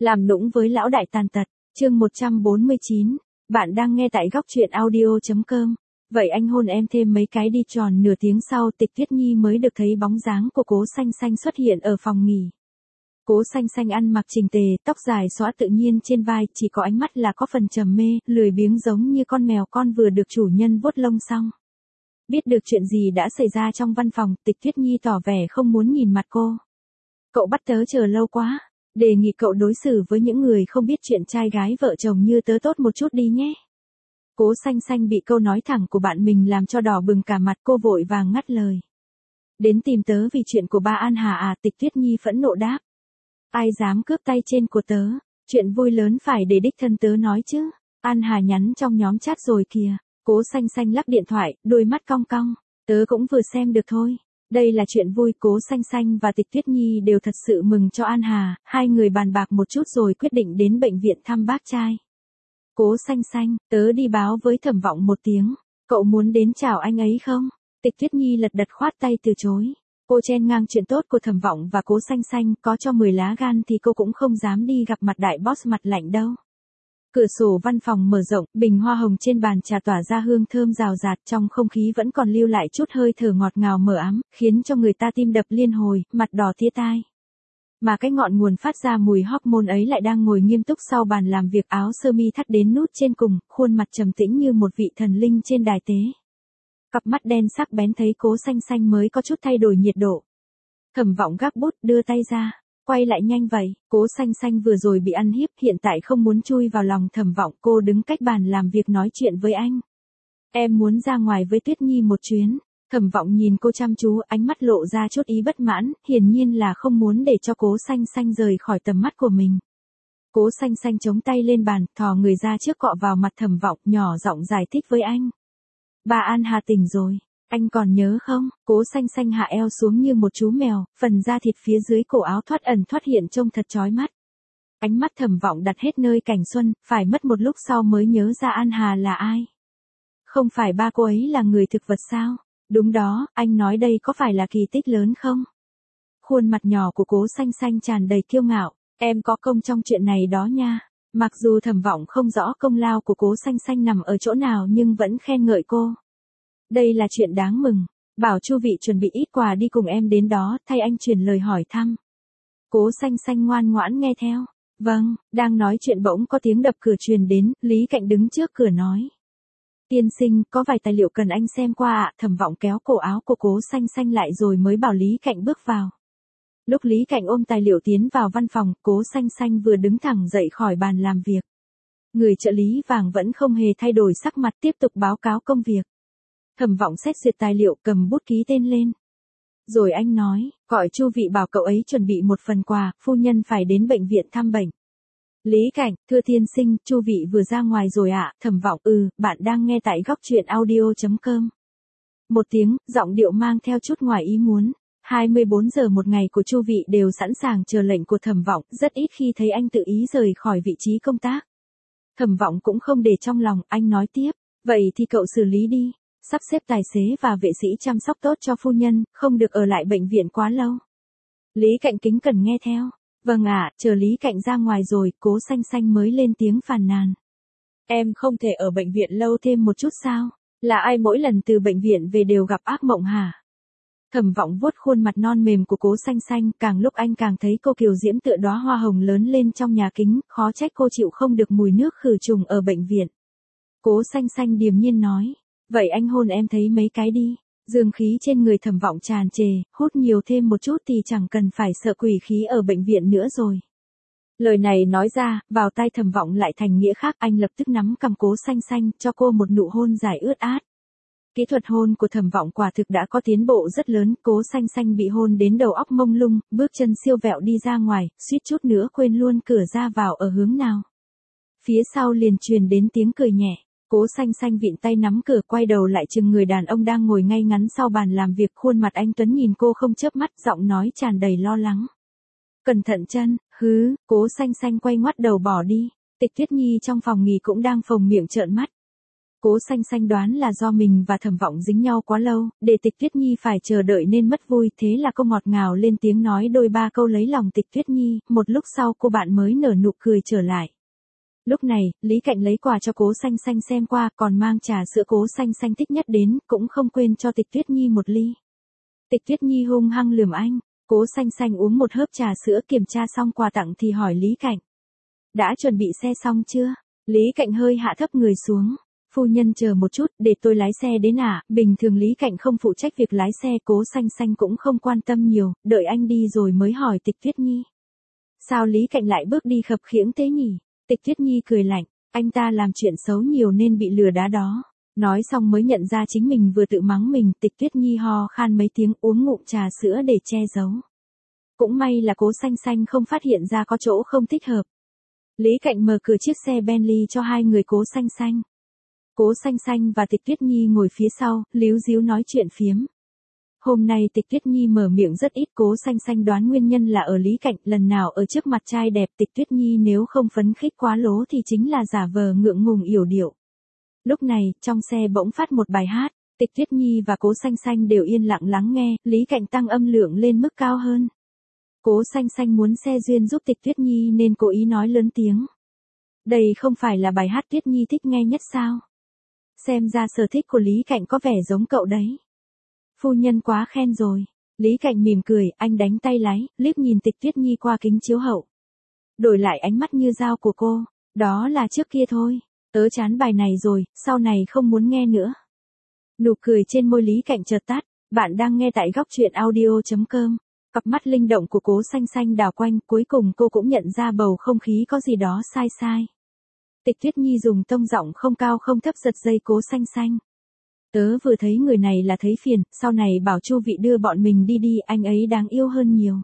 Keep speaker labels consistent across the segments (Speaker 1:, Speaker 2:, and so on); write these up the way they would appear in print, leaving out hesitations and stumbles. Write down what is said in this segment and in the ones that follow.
Speaker 1: Làm nũng với lão đại tàn tật, chương 149, bạn đang nghe tại góc truyện audio.com. Vậy anh hôn em thêm mấy cái đi. Tròn nửa tiếng sau, Tịch Tuyết Nhi mới được thấy bóng dáng của Cố Xanh Xanh xuất hiện ở phòng nghỉ. Cố Xanh Xanh ăn mặc chỉnh tề, tóc dài xõa tự nhiên trên vai, chỉ có ánh mắt là có phần trầm mê, lười biếng giống như con mèo con vừa được chủ nhân vuốt lông xong. Biết được chuyện gì đã xảy ra trong văn phòng, Tịch Tuyết Nhi tỏ vẻ không muốn nhìn mặt cô. Cậu bắt tớ chờ lâu quá. Đề nghị cậu đối xử với những người không biết chuyện trai gái vợ chồng như tớ tốt một chút đi nhé. Cố Xanh Xanh bị câu nói thẳng của bạn mình làm cho đỏ bừng cả mặt, cô vội vàng ngắt lời. Đến tìm tớ vì chuyện của ba An Hà à? Tịch Tuyết Nhi phẫn nộ đáp. Ai dám cướp tay trên của tớ, chuyện vui lớn phải để đích thân tớ nói chứ. An Hà nhắn trong nhóm chat rồi kìa. Cố Xanh Xanh lắc điện thoại, đôi mắt cong cong. Tớ cũng vừa xem được thôi. Đây là chuyện vui. Cố Xanh Xanh và Tịch Tuyết Nhi đều thật sự mừng cho An Hà, hai người bàn bạc một chút rồi quyết định đến bệnh viện thăm bác trai. Cố Xanh Xanh, tớ đi báo với Thẩm Vọng một tiếng, cậu muốn đến chào anh ấy không? Tịch Tuyết Nhi lật đật khoát tay từ chối. Cô chen ngang chuyện tốt của Thẩm Vọng và Cố Xanh Xanh, có cho 10 lá gan thì cô cũng không dám đi gặp mặt đại boss mặt lạnh đâu. Cửa sổ văn phòng mở rộng, bình hoa hồng trên bàn trà tỏa ra hương thơm rào rạt, trong không khí vẫn còn lưu lại chút hơi thở ngọt ngào mờ ám, khiến cho người ta tim đập liên hồi, mặt đỏ tía tai. Mà cái ngọn nguồn phát ra mùi hormone ấy lại đang ngồi nghiêm túc sau bàn làm việc, áo sơ mi thắt đến nút trên cùng, khuôn mặt trầm tĩnh như một vị thần linh trên đài tế. Cặp mắt đen sắc bén thấy Cố Xanh Xanh mới có chút thay đổi nhiệt độ. Thẩm Vọng gác bút, đưa tay ra. Quay lại nhanh vậy. Cố Xanh Xanh vừa rồi bị ăn hiếp, hiện tại không muốn chui vào lòng Thẩm Vọng, cô đứng cách bàn làm việc nói chuyện với anh. Em muốn ra ngoài với Tuyết Nhi một chuyến. Thẩm Vọng nhìn cô chăm chú, ánh mắt lộ ra chút ý bất mãn, hiển nhiên là không muốn để cho Cố Xanh Xanh rời khỏi tầm mắt của mình. Cố Xanh Xanh chống tay lên bàn, thò người ra trước cọ vào mặt Thẩm Vọng, nhỏ giọng giải thích với anh. Bà An Hà tỉnh rồi. Anh còn nhớ không? Cố Xanh Xanh hạ eo xuống như một chú mèo, phần da thịt phía dưới cổ áo thoát ẩn thoát hiện trông thật chói mắt. Ánh mắt Thẩm Vọng đặt hết nơi Cảnh Xuân, phải mất một lúc sau mới nhớ ra An Hà là ai. Không phải ba cô ấy là người thực vật sao? Đúng đó, anh nói đây có phải là kỳ tích lớn không? Khuôn mặt nhỏ của Cố Xanh Xanh tràn đầy kiêu ngạo, em có công trong chuyện này đó nha. Mặc dù Thẩm Vọng không rõ công lao của Cố Xanh Xanh nằm ở chỗ nào nhưng vẫn khen ngợi cô. Đây là chuyện đáng mừng, bảo Chu Vị chuẩn bị ít quà đi cùng em đến đó, thay anh truyền lời hỏi thăm. Cố Xanh Xanh ngoan ngoãn nghe theo. Vâng, đang nói chuyện bỗng có tiếng đập cửa truyền đến, Lý Cạnh đứng trước cửa nói. Tiên sinh, có vài tài liệu cần anh xem qua ạ. Thẩm Vọng kéo cổ áo của Cố Xanh Xanh lại rồi mới bảo Lý Cạnh bước vào. Lúc Lý Cạnh ôm tài liệu tiến vào văn phòng, Cố Xanh Xanh vừa đứng thẳng dậy khỏi bàn làm việc. Người trợ lý vàng vẫn không hề thay đổi sắc mặt, tiếp tục báo cáo công việc. Thẩm Vọng xét duyệt tài liệu, cầm bút ký tên lên. Rồi anh nói, gọi Chu Vị bảo cậu ấy chuẩn bị một phần quà, phu nhân phải đến bệnh viện thăm bệnh. Lý Cảnh, thưa tiên sinh, Chu Vị vừa ra ngoài rồi ạ. Thẩm Vọng, bạn đang nghe tại góc truyện audio.com. Một tiếng, giọng điệu mang theo chút ngoài ý muốn. 24 giờ một ngày của Chu Vị đều sẵn sàng chờ lệnh của Thẩm Vọng, rất ít khi thấy anh tự ý rời khỏi vị trí công tác. Thẩm Vọng cũng không để trong lòng, anh nói tiếp, vậy thì cậu xử lý đi. Sắp xếp tài xế và vệ sĩ chăm sóc tốt cho phu nhân, không được ở lại bệnh viện quá lâu. Lý Cạnh kính cẩn nghe theo. Vâng ạ. Chờ Lý Cạnh ra ngoài rồi, Cố Xanh Xanh mới lên tiếng phàn nàn. Em không thể ở bệnh viện lâu thêm một chút sao? Là ai mỗi lần từ bệnh viện về đều gặp ác mộng hả? Thẩm Vọng vuốt khuôn mặt non mềm của Cố Xanh Xanh, càng lúc anh càng thấy cô kiều diễm tựa đóa hoa hồng lớn lên trong nhà kính, khó trách cô chịu không được mùi nước khử trùng ở bệnh viện. Cố Xanh Xanh điềm nhiên nói. Vậy anh hôn em thấy mấy cái đi. Dương khí trên người Thẩm Vọng tràn trề, hút nhiều thêm một chút thì chẳng cần phải sợ quỷ khí ở bệnh viện nữa rồi. Lời này nói ra, vào tai Thẩm Vọng lại thành nghĩa khác, anh lập tức nắm cầm Cố Xanh Xanh, cho cô một nụ hôn dài ướt át. Kỹ thuật hôn của Thẩm Vọng quả thực đã có tiến bộ rất lớn, Cố Xanh Xanh bị hôn đến đầu óc mông lung, bước chân siêu vẹo đi ra ngoài, suýt chút nữa quên luôn cửa ra vào ở hướng nào. Phía sau liền truyền đến tiếng cười nhẹ. Cố Xanh Xanh vịn tay nắm cửa, quay đầu lại chừng người đàn ông đang ngồi ngay ngắn sau bàn làm việc, khuôn mặt anh tuấn nhìn cô không chớp mắt, giọng nói tràn đầy lo lắng. Cẩn thận chân, Cố Xanh Xanh quay ngoắt đầu bỏ đi. Tịch Tuyết Nhi trong phòng nghỉ cũng đang phồng miệng trợn mắt. Cố Xanh Xanh đoán là do mình và Thẩm Vọng dính nhau quá lâu, để Tịch Tuyết Nhi phải chờ đợi nên mất vui, thế là cô ngọt ngào lên tiếng nói đôi ba câu lấy lòng Tịch Tuyết Nhi, một lúc sau cô bạn mới nở nụ cười trở lại. Lúc này, Lý Cạnh lấy quà cho Cố Xanh Xanh xem qua, còn mang trà sữa Cố Xanh Xanh thích nhất đến, cũng không quên cho Tịch Tuyết Nhi một ly. Tịch Tuyết Nhi hung hăng lườm anh, Cố Xanh Xanh uống một hớp trà sữa kiểm tra xong quà tặng thì hỏi Lý Cạnh. Đã chuẩn bị xe xong chưa? Lý Cạnh hơi hạ thấp người xuống. Phu nhân chờ một chút, để tôi lái xe đến à, bình thường Lý Cạnh không phụ trách việc lái xe, Cố Xanh Xanh cũng không quan tâm nhiều, đợi anh đi rồi mới hỏi Tịch Tuyết Nhi. Sao Lý Cạnh lại bước đi khập khiễng thế nhỉ? Tịch Tuyết Nhi cười lạnh, anh ta làm chuyện xấu nhiều nên bị lừa đá đó. Nói xong mới nhận ra chính mình vừa tự mắng mình, Tịch Tuyết Nhi ho khan mấy tiếng uống ngụm trà sữa để che giấu. Cũng may là Cố Xanh Xanh không phát hiện ra có chỗ không thích hợp. Lý Cạnh mở cửa chiếc xe Bentley cho hai người Cố Xanh Xanh. Cố Xanh Xanh và Tịch Tuyết Nhi ngồi phía sau, líu díu nói chuyện phiếm. Hôm nay Tịch Tuyết Nhi mở miệng rất ít, Cố Xanh Xanh đoán nguyên nhân là ở Lý Cạnh, lần nào ở trước mặt trai đẹp Tịch Tuyết Nhi nếu không phấn khích quá lố thì chính là giả vờ ngượng ngùng yểu điệu. Lúc này, trong xe bỗng phát một bài hát, Tịch Tuyết Nhi và Cố Xanh Xanh đều yên lặng lắng nghe, Lý Cạnh tăng âm lượng lên mức cao hơn. Cố Xanh Xanh muốn xe duyên giúp Tịch Tuyết Nhi nên cố ý nói lớn tiếng. Đây không phải là bài hát Tuyết Nhi thích nghe nhất sao? Xem ra sở thích của Lý Cạnh có vẻ giống cậu đấy. Phu nhân quá khen rồi. Lý Cạnh mỉm cười, anh đánh tay lái, liếc nhìn Tịch Tuyết Nhi qua kính chiếu hậu. Đổi lại ánh mắt như dao của cô, đó là trước kia thôi. Tớ chán bài này rồi, sau này không muốn nghe nữa. Nụ cười trên môi Lý Cạnh chợt tắt, bạn đang nghe tại góc truyện audio.com. Cặp mắt linh động của Cố Xanh Xanh đảo quanh, cuối cùng cô cũng nhận ra bầu không khí có gì đó sai sai. Tịch Tuyết Nhi dùng tông giọng không cao không thấp giật dây Cố Xanh Xanh. Tớ vừa thấy người này là thấy phiền, sau này bảo Chu Vị đưa bọn mình đi đi, anh ấy đáng yêu hơn nhiều.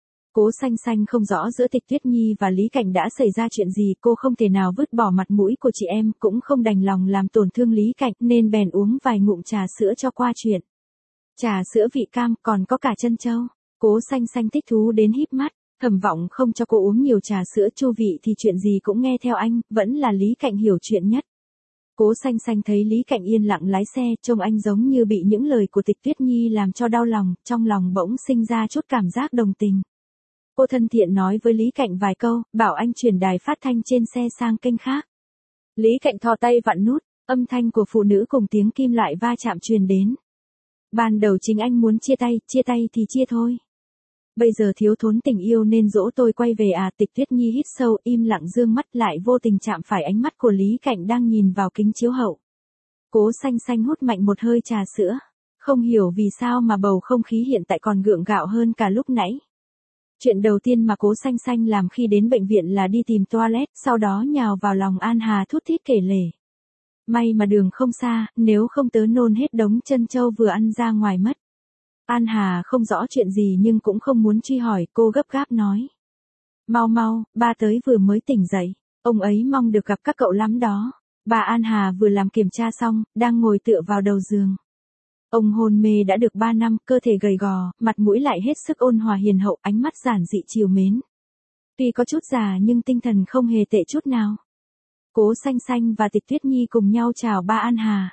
Speaker 1: Cố Xanh Xanh không rõ giữa Tịch Tuyết Nhi và Lý Cạnh đã xảy ra chuyện gì, cô không thể nào vứt bỏ mặt mũi của chị em, cũng không đành lòng làm tổn thương Lý Cạnh, nên bèn uống vài ngụm trà sữa cho qua chuyện. Trà sữa vị cam, còn có cả trân châu. Cố Xanh Xanh thích thú đến híp mắt. Thẩm Vọng không cho cô uống nhiều trà sữa, Chu Vị thì chuyện gì cũng nghe theo anh, vẫn là Lý Cạnh hiểu chuyện nhất. Cố Xanh Xanh thấy Lý Cạnh yên lặng lái xe, trông anh giống như bị những lời của Tịch Tuyết Nhi làm cho đau lòng, trong lòng bỗng sinh ra chút cảm giác đồng tình. Cô thân thiện nói với Lý Cạnh vài câu, bảo anh chuyển đài phát thanh trên xe sang kênh khác. Lý Cạnh thò tay vặn nút, âm thanh của phụ nữ cùng tiếng kim loại va chạm truyền đến. Ban đầu chính anh muốn chia tay thì chia thôi. Bây giờ thiếu thốn tình yêu nên dỗ tôi quay về à? Tịch Tuyết Nhi hít sâu, im lặng dương mắt lại vô tình chạm phải ánh mắt của Lý Cạnh đang nhìn vào kính chiếu hậu. Cố Xanh Xanh hút mạnh một hơi trà sữa. Không hiểu vì sao mà bầu không khí hiện tại còn gượng gạo hơn cả lúc nãy. Chuyện đầu tiên mà Cố Xanh Xanh làm khi đến bệnh viện là đi tìm toilet, sau đó nhào vào lòng An Hà thút thít kể lể. May mà đường không xa, nếu không tớ nôn hết đống trân châu vừa ăn ra ngoài mất. An Hà không rõ chuyện gì nhưng cũng không muốn truy hỏi, cô gấp gáp nói. Mau, ba tới vừa mới tỉnh dậy, ông ấy mong được gặp các cậu lắm đó. Bà An Hà vừa làm kiểm tra xong, đang ngồi tựa vào đầu giường. Ông hôn mê đã được 3 năm, cơ thể gầy gò, mặt mũi lại hết sức ôn hòa hiền hậu, ánh mắt giản dị trìu mến. Tuy có chút già nhưng tinh thần không hề tệ chút nào. Cố Xanh Xanh và Tịch Tuyết Nhi cùng nhau chào ba An Hà.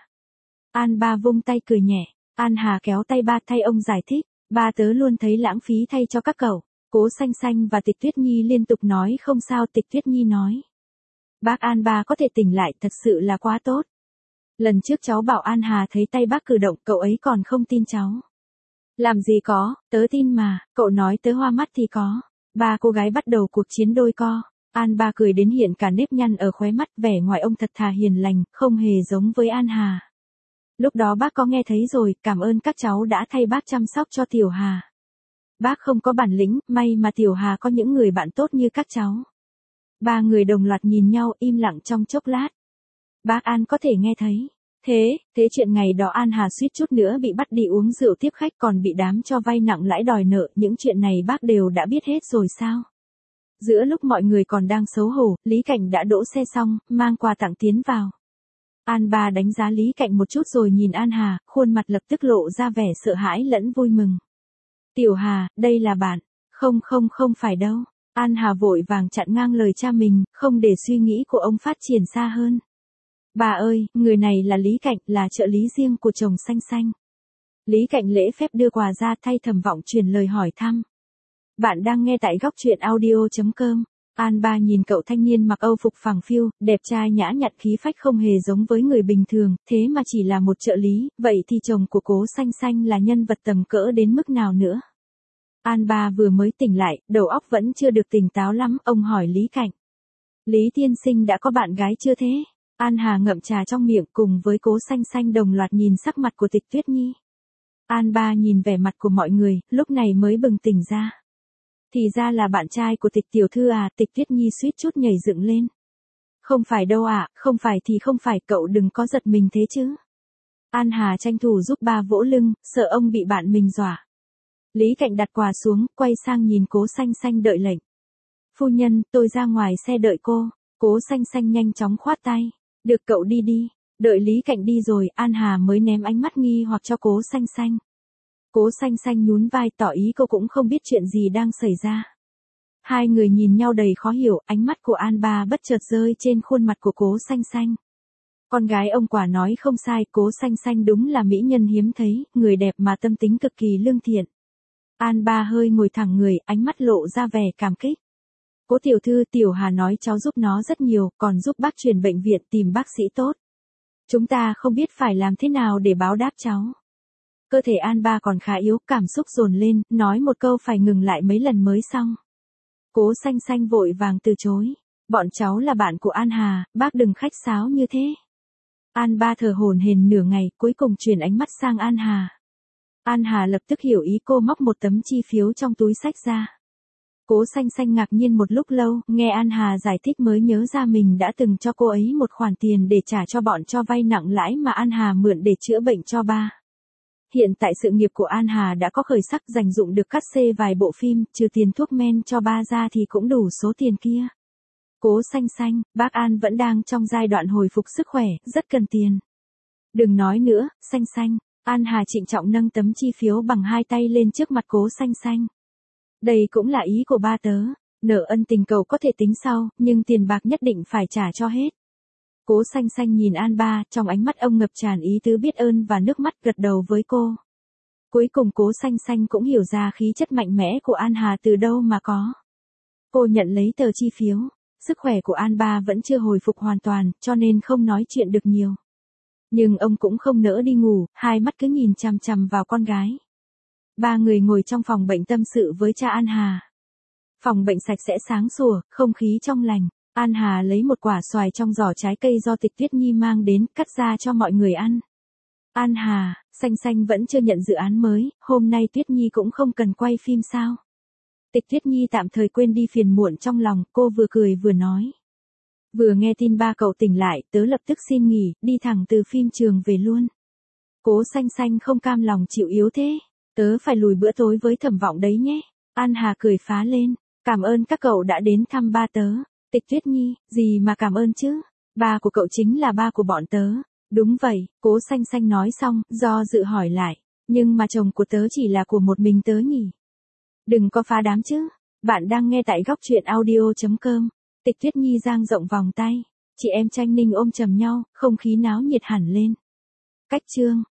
Speaker 1: An ba vung tay cười nhẹ. An Hà kéo tay ba thay ông giải thích, ba tớ luôn thấy lãng phí thay cho các cậu. Cố Xanh Xanh và Tịch Tuyết Nhi liên tục nói không sao. Tịch Tuyết Nhi nói. Bác An ba có thể tỉnh lại thật sự là quá tốt. Lần trước cháu bảo An Hà thấy tay bác cử động, cậu ấy còn không tin cháu. Làm gì có, tớ tin mà, cậu nói tớ hoa mắt thì có. Ba cô gái bắt đầu cuộc chiến đôi co. An ba cười đến hiện cả nếp nhăn ở khóe mắt, vẻ ngoài ông thật thà hiền lành, không hề giống với An Hà. Lúc đó bác có nghe thấy rồi, cảm ơn các cháu đã thay bác chăm sóc cho Tiểu Hà. Bác không có bản lĩnh, may mà Tiểu Hà có những người bạn tốt như các cháu. Ba người đồng loạt nhìn nhau im lặng trong chốc lát. Bác An có thể nghe thấy. Thế chuyện ngày đó An Hà suýt chút nữa bị bắt đi uống rượu tiếp khách, còn bị đám cho vay nặng lãi đòi nợ, những chuyện này bác đều đã biết hết rồi sao? Giữa lúc mọi người còn đang xấu hổ, Lý Cạnh đã đỗ xe xong, mang quà tặng tiến vào. An ba đánh giá Lý Cạnh một chút rồi nhìn An Hà, khuôn mặt lập tức lộ ra vẻ sợ hãi lẫn vui mừng. Tiểu Hà, đây là bạn. Không phải đâu. An Hà vội vàng chặn ngang lời cha mình, không để suy nghĩ của ông phát triển xa hơn. Bà ơi, người này là Lý Cạnh, là trợ lý riêng của chồng Xanh Xanh. Lý Cạnh lễ phép đưa quà ra thay Thẩm Vọng truyền lời hỏi thăm. Bạn đang nghe tại góc truyện audio.com. An Ba nhìn cậu thanh niên mặc Âu phục phẳng phiu, đẹp trai nhã nhặn khí phách không hề giống với người bình thường, thế mà chỉ là một trợ lý, vậy thì chồng của Cố Xanh Xanh là nhân vật tầm cỡ đến mức nào nữa? An Ba vừa mới tỉnh lại, đầu óc vẫn chưa được tỉnh táo lắm, ông hỏi Lý Cạnh. Lý tiên sinh đã có bạn gái chưa thế? An Hà ngậm trà trong miệng cùng với Cố Xanh Xanh đồng loạt nhìn sắc mặt của Tịch Tuyết Nhi. An Ba nhìn vẻ mặt của mọi người, lúc này mới bừng tỉnh ra. Thì ra là bạn trai của Tịch tiểu thư à, Tịch Tuyết Nhi suýt chút nhảy dựng lên. Không phải đâu ạ, không phải thì không phải, cậu đừng có giật mình thế chứ. An Hà tranh thủ giúp ba vỗ lưng, sợ ông bị bạn mình dọa. Lý Cạnh đặt quà xuống, quay sang nhìn Cố Xanh Xanh đợi lệnh. Phu nhân, tôi ra ngoài xe đợi cô. Cố Xanh Xanh nhanh chóng khoát tay. Được cậu đi đi. Đợi Lý Cạnh đi rồi, An Hà mới ném ánh mắt nghi hoặc cho Cố Xanh Xanh. Cố Xanh Xanh nhún vai tỏ ý cô cũng không biết chuyện gì đang xảy ra. Hai người nhìn nhau đầy khó hiểu, ánh mắt của An Ba bất chợt rơi trên khuôn mặt của Cố Xanh Xanh. Con gái ông quả nói không sai, Cố Xanh Xanh đúng là mỹ nhân hiếm thấy, người đẹp mà tâm tính cực kỳ lương thiện. An Ba hơi ngồi thẳng người, ánh mắt lộ ra vẻ cảm kích. Cố tiểu thư, Tiểu Hà nói cháu giúp nó rất nhiều, còn giúp bác chuyển bệnh viện tìm bác sĩ tốt. Chúng ta không biết phải làm thế nào để báo đáp cháu. Cơ thể An Ba còn khá yếu, cảm xúc dồn lên, nói một câu phải ngừng lại mấy lần mới xong. Cố Xanh Xanh vội vàng từ chối. Bọn cháu là bạn của An Hà, bác đừng khách sáo như thế. An Ba thở hổn hển nửa ngày, cuối cùng chuyển ánh mắt sang An Hà. An Hà lập tức hiểu ý, cô móc một tấm chi phiếu trong túi xách ra. Cố Xanh Xanh ngạc nhiên một lúc lâu, nghe An Hà giải thích mới nhớ ra mình đã từng cho cô ấy một khoản tiền để trả cho bọn cho vay nặng lãi mà An Hà mượn để chữa bệnh cho ba. Hiện tại sự nghiệp của An Hà đã có khởi sắc, dành dụng được cắt xê vài bộ phim, trừ tiền thuốc men cho ba ra thì cũng đủ số tiền kia. Cố Xanh Xanh, bác An vẫn đang trong giai đoạn hồi phục sức khỏe, rất cần tiền. Đừng nói nữa, Xanh Xanh. An Hà trịnh trọng nâng tấm chi phiếu bằng hai tay lên trước mặt Cố Xanh Xanh. Đây cũng là ý của ba tớ, nợ ân tình cậu có thể tính sau, nhưng tiền bạc nhất định phải trả cho hết. Cố Xanh Xanh nhìn An Ba, trong ánh mắt ông ngập tràn ý tứ biết ơn và nước mắt, gật đầu với cô. Cuối cùng Cố Xanh Xanh cũng hiểu ra khí chất mạnh mẽ của An Hà từ đâu mà có. Cô nhận lấy tờ chi phiếu, sức khỏe của An Ba vẫn chưa hồi phục hoàn toàn, cho nên không nói chuyện được nhiều. Nhưng ông cũng không nỡ đi ngủ, hai mắt cứ nhìn chằm chằm vào con gái. Ba người ngồi trong phòng bệnh tâm sự với cha An Hà. Phòng bệnh sạch sẽ sáng sủa, không khí trong lành. An Hà lấy một quả xoài trong giỏ trái cây do Tịch Tuyết Nhi mang đến, cắt ra cho mọi người ăn. An Hà, Xanh Xanh vẫn chưa nhận dự án mới, hôm nay Tuyết Nhi cũng không cần quay phim sao? Tịch Tuyết Nhi tạm thời quên đi phiền muộn trong lòng, cô vừa cười vừa nói. Vừa nghe tin ba cậu tỉnh lại, tớ lập tức xin nghỉ, đi thẳng từ phim trường về luôn. Cố Xanh Xanh không cam lòng chịu yếu thế. Tớ phải lùi bữa tối với Thẩm Vọng đấy nhé. An Hà cười phá lên. Cảm ơn các cậu đã đến thăm ba tớ. Tịch Tuyết Nhi, gì mà cảm ơn chứ? Ba của cậu chính là ba của bọn tớ. Đúng vậy, Cố Xanh Xanh nói xong, do dự hỏi lại. Nhưng mà chồng của tớ chỉ là của một mình tớ nhỉ? Đừng có phá đám chứ. Bạn đang nghe tại góc truyện audio.com. Tịch Tuyết Nhi dang rộng vòng tay. Chị em Tranh Ninh ôm chầm nhau, không khí náo nhiệt hẳn lên. Cách chương.